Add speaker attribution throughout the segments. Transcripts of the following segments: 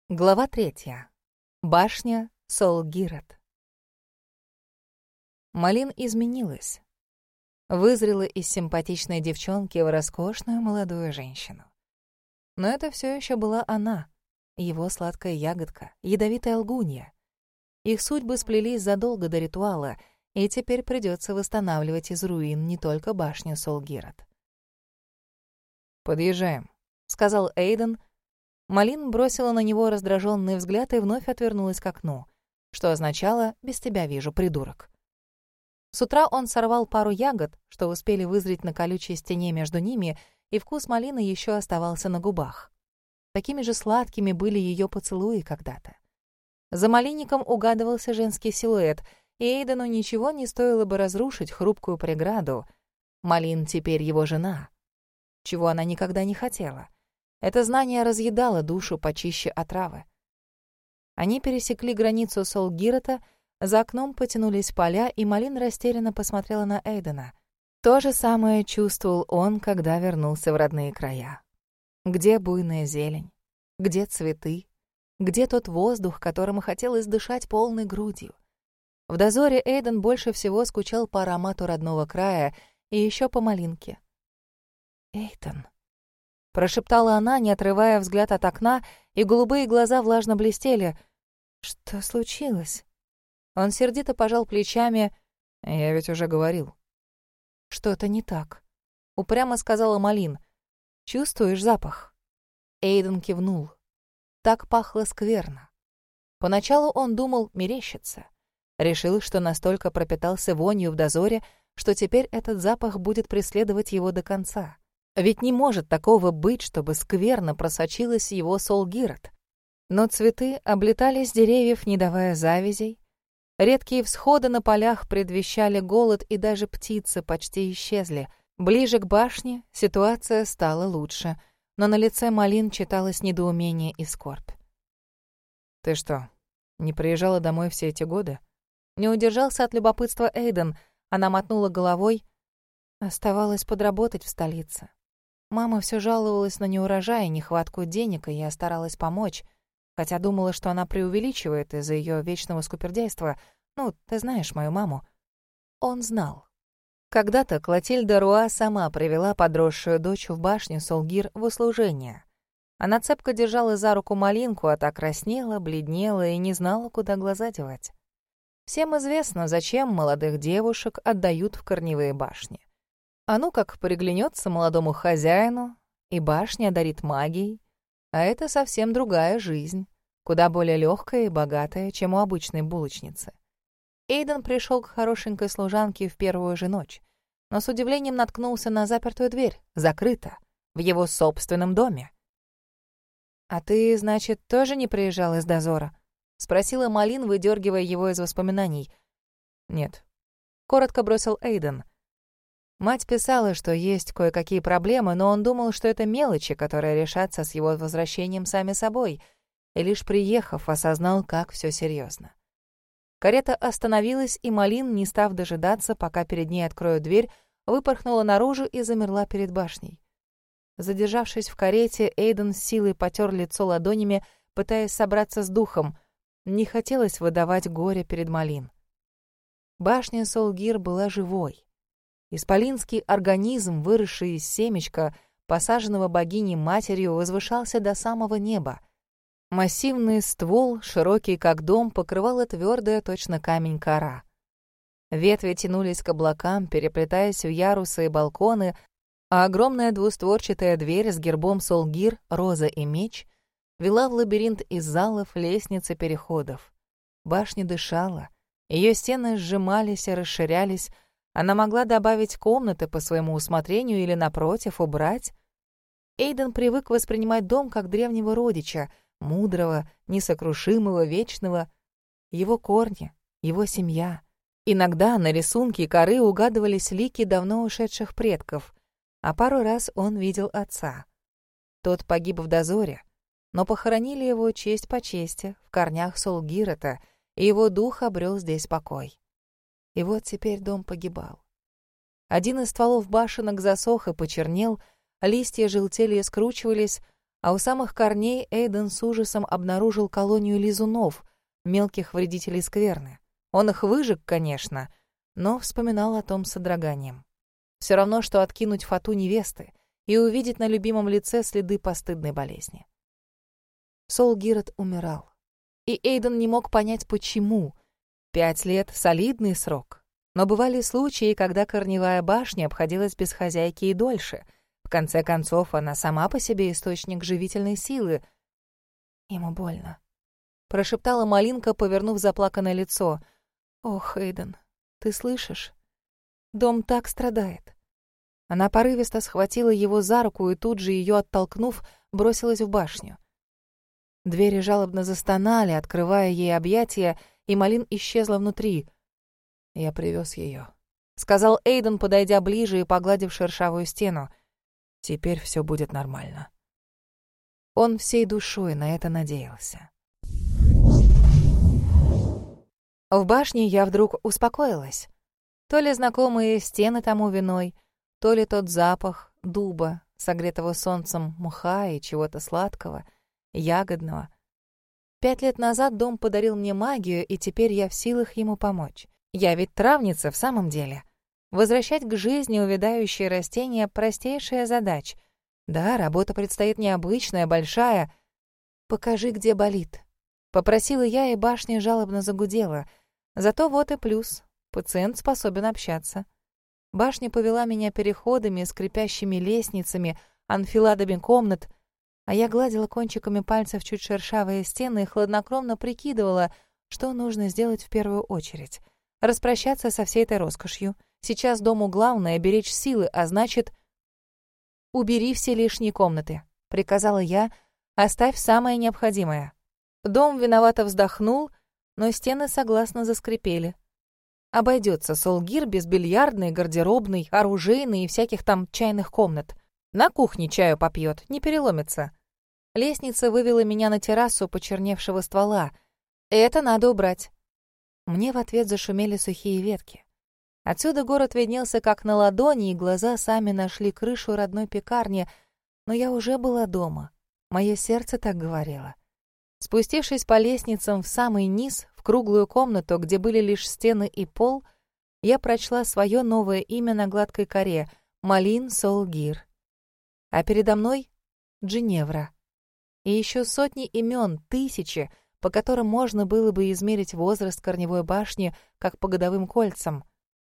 Speaker 1: Глава 3. Башня Сол-Гират. Малин изменилась. Вызрела из симпатичной девчонки в роскошную молодую женщину. Но это все еще была она, его сладкая ягодка, ядовитая лгунья. Их судьбы сплелись задолго до ритуала, и теперь придется восстанавливать из руин не только башню Сол-Гират.
Speaker 2: «Подъезжаем»,
Speaker 1: — сказал Эйден. Малин бросила на него раздраженный взгляд и вновь отвернулась к окну, что означало «без тебя вижу, придурок». С утра он сорвал пару ягод, что успели вызреть на колючей стене между ними, и вкус малины еще оставался на губах. Такими же сладкими были ее поцелуи когда-то. За малинником угадывался женский силуэт, и Эйдену ничего не стоило бы разрушить хрупкую преграду. Малин теперь его жена, чего она никогда не хотела. Это знание разъедало душу почище отравы. Они пересекли границу Сол-Гирата, за окном потянулись поля, и Малин растерянно посмотрела на Эйдена. То же самое чувствовал он, когда вернулся в родные края. Где буйная зелень? Где цветы? Где тот воздух, которым хотелось дышать полной грудью? В дозоре Эйден больше всего скучал по аромату родного края и еще по малинке. «Эйден», — прошептала она, не отрывая взгляд от окна, и голубые глаза влажно блестели. «Что случилось?» Он сердито пожал плечами.
Speaker 2: «Я ведь уже говорил».
Speaker 1: «Что-то не так», — упрямо сказала Малин. «Чувствуешь запах?» Эйден кивнул. Так пахло скверно. Поначалу он думал мерещится. Решил, что настолько пропитался вонью в дозоре, что теперь этот запах будет преследовать его до конца. Ведь не может такого быть, чтобы скверно просочилась его Сол-Гират. Но цветы облетали с деревьев, не давая завязей. Редкие всходы на полях предвещали голод, и даже птицы почти исчезли. Ближе к башне ситуация стала лучше, но на лице Малин читалось недоумение и скорбь.
Speaker 2: «Ты что, не приезжала домой все эти годы?»
Speaker 1: Не удержался от любопытства Эйден. Она мотнула головой. Оставалось подработать в столице. Мама все жаловалась на неурожай и нехватку денег, и я старалась помочь, хотя думала, что она преувеличивает из-за ее вечного скупердяйства. Ну, ты знаешь мою маму. Он знал. Когда-то Клотильда Руа сама привела подросшую дочь в башню Сол-Гир в услужение. Она цепко держала за руку малинку, а та краснела, бледнела и не знала, куда глаза девать. Всем известно, зачем молодых девушек отдают в корневые башни. А ну как приглянется молодому хозяину, и башня одарит магией. А это совсем другая жизнь, куда более легкая и богатая, чем у обычной булочницы. Эйден пришел к хорошенькой служанке в первую же ночь, но с удивлением наткнулся на запертую дверь, закрыта, в его собственном доме. «А ты, значит, тоже не приезжал из дозора?» — спросила Малин, выдергивая его из воспоминаний.
Speaker 2: «Нет»,
Speaker 1: — коротко бросил Эйден. Мать писала, что есть кое-какие проблемы, но он думал, что это мелочи, которые решатся с его возвращением сами собой, и лишь приехав, осознал, как все серьезно. Карета остановилась, и Малин, не став дожидаться, пока перед ней откроют дверь, выпорхнула наружу и замерла перед башней. Задержавшись в карете, Эйден с силой потер лицо ладонями, пытаясь собраться с духом. Не хотелось выдавать горе перед Малин. Башня Сол-Гир была живой. Исполинский организм, выросший из семечка, посаженного богиней-матерью, возвышался до самого неба. Массивный ствол, широкий как дом, покрывала твердая, точно камень, кора. Ветви тянулись к облакам, переплетаясь в ярусы и балконы, а огромная двустворчатая дверь с гербом Сол-Гир, роза и меч вела в лабиринт из залов, лестниц и переходов. Башня дышала, ее стены сжимались и расширялись. Она могла добавить комнаты по своему усмотрению или, напротив, убрать. Эйден привык воспринимать дом как древнего родича, мудрого, несокрушимого, вечного. Его корни, его семья. Иногда на рисунке коры угадывались лики давно ушедших предков, а пару раз он видел отца. Тот погиб в дозоре, но похоронили его честь по чести в корнях Сол-Гирата, и его дух обрел здесь покой. И вот теперь дом погибал. Один из стволов башенок засох и почернел, листья желтели и скручивались, А у самых корней Эйден с ужасом обнаружил колонию лизунов, мелких вредителей скверны. Он их выжег, конечно, но вспоминал о том с содроганием. Все равно, что откинуть фату невесты и увидеть на любимом лице следы постыдной болезни. Сол Гирот умирал. И Эйден не мог понять, почему. 5 лет — солидный срок. Но бывали случаи, когда корневая башня обходилась без хозяйки и дольше. В конце концов, она сама по себе источник живительной силы. «Ему больно», — прошептала Малинка, повернув заплаканное лицо. «Ох, Эйден, ты слышишь? Дом так страдает». Она порывисто схватила его за руку и тут же, ее оттолкнув, бросилась в башню. Двери жалобно застонали, открывая ей объятия, и Малин исчезла внутри. «Я привез ее», — сказал Эйден, подойдя ближе и погладив шершавую стену. «Теперь все будет нормально». Он всей душой на это надеялся. В башне я вдруг успокоилась. То ли знакомые стены тому виной, то ли тот запах дуба, согретого солнцем мха и чего-то сладкого, ягодного. 5 лет назад дом подарил мне магию, и теперь я в силах ему помочь. Я ведь травница в самом деле. Возвращать к жизни увядающие растения — простейшая задача. Да, работа предстоит необычная, большая. «Покажи, где болит», — попросила я, и башня жалобно загудела. Зато вот и плюс. Пациент способен общаться. Башня повела меня переходами, скрипящими лестницами, анфиладами комнат, а я гладила кончиками пальцев чуть шершавые стены и хладнокровно прикидывала, что нужно сделать в первую очередь. Распрощаться со всей этой роскошью. Сейчас дому главное — беречь силы, а значит... «Убери все лишние комнаты», — приказала я, — «оставь самое необходимое». Дом виновато вздохнул, но стены согласно заскрипели. Обойдется Сол Гир без бильярдной, гардеробной, оружейной и всяких там чайных комнат. На кухне чаю попьет, не переломится. Лестница вывела меня на террасу почерневшего ствола. Это надо убрать. Мне в ответ зашумели сухие ветки. Отсюда город виднелся как на ладони, и глаза сами нашли крышу родной пекарни, но я уже была дома. Мое сердце так говорило. Спустившись по лестницам в самый низ, в круглую комнату, где были лишь стены и пол, я прочла свое новое имя на гладкой коре — Малин Сол Гир. А передо мной — Джиневра. И еще сотни имен, тысячи, по которым можно было бы измерить возраст корневой башни, как по годовым кольцам.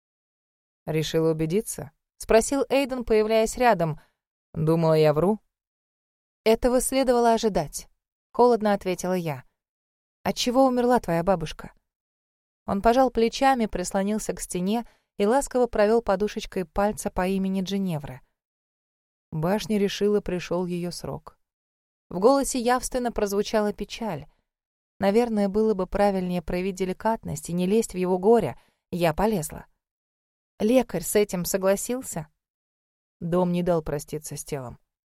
Speaker 1: «Решила убедиться?» — спросил Эйден, появляясь рядом. «Думала, я вру?» «Этого следовало ожидать», — холодно ответила я. «Отчего умерла твоя бабушка?» Он пожал плечами, прислонился к стене и ласково провел подушечкой пальца по имени Джиневра. Башня решила, пришел ее срок. В голосе явственно прозвучала печаль. Наверное, было бы правильнее проявить деликатность и не лезть в его горе. Я полезла. Лекарь с этим согласился? Дом не дал проститься с телом.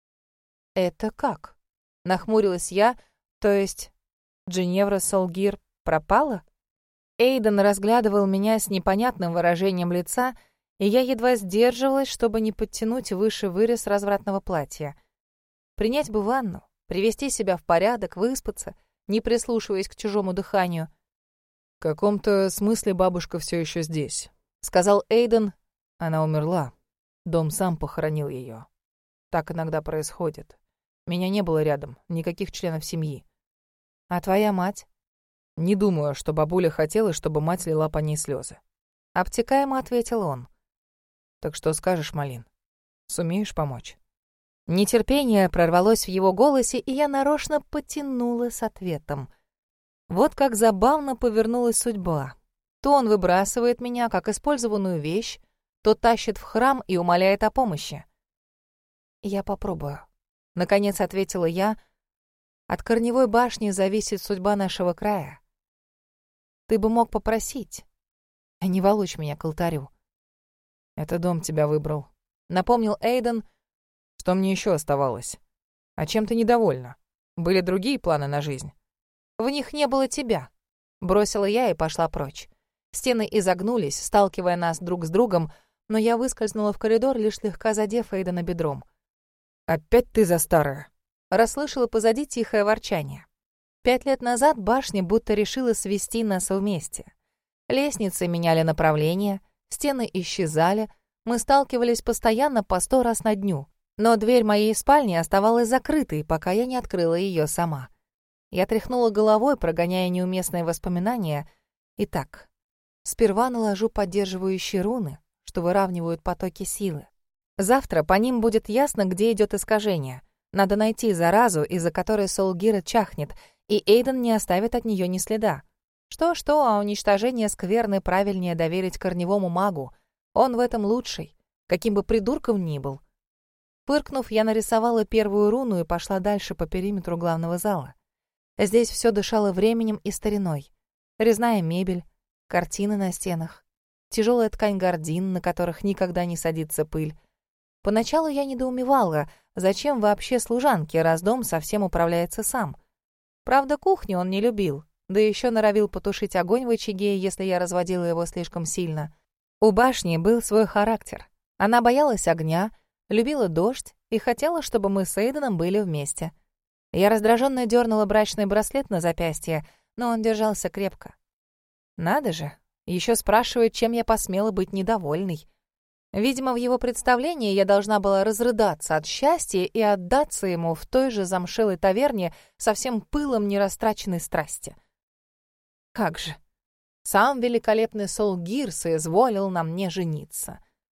Speaker 1: «Это как?» — нахмурилась я. «То есть Джиневра Сол Гир пропала?» Эйден разглядывал меня с непонятным выражением лица, и я едва сдерживалась, чтобы не подтянуть выше вырез развратного платья. Принять бы ванну, привести себя в порядок, выспаться, не прислушиваясь к чужому дыханию.
Speaker 2: «В каком-то смысле бабушка все еще здесь», — сказал Эйден. «Она умерла. Дом сам похоронил ее. Так иногда происходит. Меня не было рядом, никаких членов семьи».
Speaker 1: «А твоя мать?»
Speaker 2: «Не думаю, что бабуля хотела, чтобы мать лила по ней слезы».
Speaker 1: Обтекаемо ответил он.
Speaker 2: «Так что скажешь, Малин? Сумеешь помочь?»
Speaker 1: Нетерпение прорвалось в его голосе, и я нарочно потянула с ответом. Вот как забавно повернулась судьба. То он выбрасывает меня, как использованную вещь, то тащит в храм и умоляет о помощи. «Я попробую», — наконец ответила я. «От корневой башни зависит судьба нашего края. Ты бы мог попросить, а не волочь меня к алтарю».
Speaker 2: «Это дом тебя выбрал»,
Speaker 1: — напомнил Эйден.
Speaker 2: «Что мне еще оставалось? А чем ты недовольна? Были другие планы на жизнь?»
Speaker 1: «В них не было тебя», — бросила я и пошла прочь. Стены изогнулись, сталкивая нас друг с другом, но я выскользнула в коридор, лишь слегка задев Эйдена бедром.
Speaker 2: «Опять ты за старое?»
Speaker 1: расслышала позади тихое ворчание. 5 лет назад башня будто решила свести нас вместе. Лестницы меняли направление, стены исчезали, мы сталкивались постоянно по 100 раз на дню. Но дверь моей спальни оставалась закрытой, пока я не открыла ее сама. Я тряхнула головой, прогоняя неуместные воспоминания. Итак, сперва наложу поддерживающие руны, что выравнивают потоки силы. Завтра по ним будет ясно, где идет искажение. Надо найти заразу, из-за которой Солгира чахнет, и Эйден не оставит от нее ни следа. Что-что, а уничтожение скверны правильнее доверить корневому магу. Он в этом лучший, каким бы придурком ни был. Фыркнув, я нарисовала первую руну и пошла дальше по периметру главного зала. Здесь все дышало временем и стариной. Резная мебель, картины на стенах, тяжелая ткань гардин, на которых никогда не садится пыль. Поначалу я недоумевала, зачем вообще служанке, раз дом совсем управляется сам. Правда, кухню он не любил, да еще норовил потушить огонь в очаге, если я разводила его слишком сильно. У башни был свой характер. Она боялась огня, любила дождь и хотела, чтобы мы с Эйденом были вместе. Я раздраженно дернула брачный браслет на запястье, но он держался крепко. Надо же, еще спрашивает, чем я посмела быть недовольной. Видимо, в его представлении я должна была разрыдаться от счастья и отдаться ему в той же замшелой таверне со всем пылом нерастраченной страсти. Как же! Сам великолепный Солгир соизволил на мне жениться.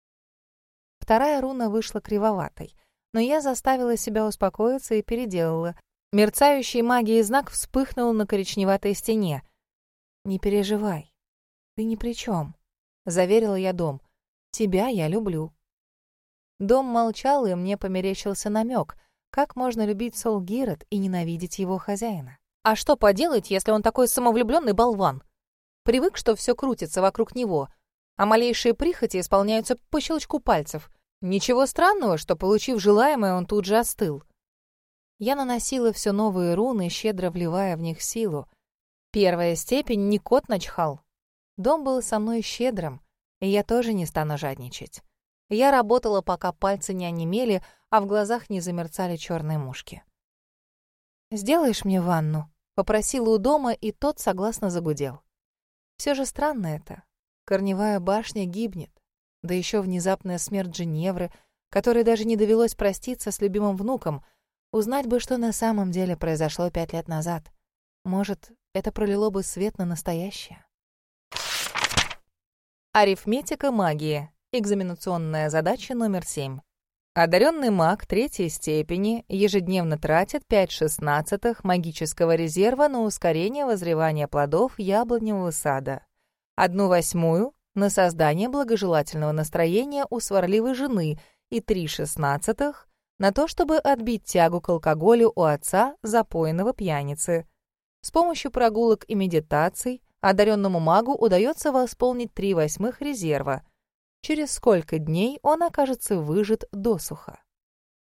Speaker 1: Вторая руна вышла кривоватой, но я заставила себя успокоиться и переделала. Мерцающий магией знак вспыхнул на коричневатой стене. «Не переживай, ты ни при чем», — заверила я дом. «Тебя я люблю». Дом молчал, и мне померещился намек, как можно любить Солгирет и ненавидеть его хозяина. А что поделать, если он такой самовлюбленный болван? Привык, что все крутится вокруг него, а малейшие прихоти исполняются по щелчку пальцев. Ничего странного, что, получив желаемое, он тут же остыл. Я наносила все новые руны, щедро вливая в них силу. Первая степень не кот начхал. Дом был со мной щедрым, и я тоже не стану жадничать. Я работала, пока пальцы не онемели, а в глазах не замерцали черные мушки. «Сделаешь мне ванну?» — попросила у дома, и тот согласно загудел. Все же странно это. Корневая башня гибнет. Да еще внезапная смерть Женевры, которой даже не довелось проститься с любимым внуком. Узнать бы, что на самом деле произошло 5 лет назад. Может, это пролило бы свет на настоящее. Арифметика магии. Экзаменационная задача номер 7. Одаренный маг 3-й степени ежедневно тратит 5/16 магического резерва на ускорение вызревания плодов яблоневого сада, 1/8 на создание благожелательного настроения у сварливой жены и 3/16 на то, чтобы отбить тягу к алкоголю у отца, запойного пьяницы. С помощью прогулок и медитаций одаренному магу удается восполнить 3/8 резерва. Через сколько дней он окажется выжат досуха.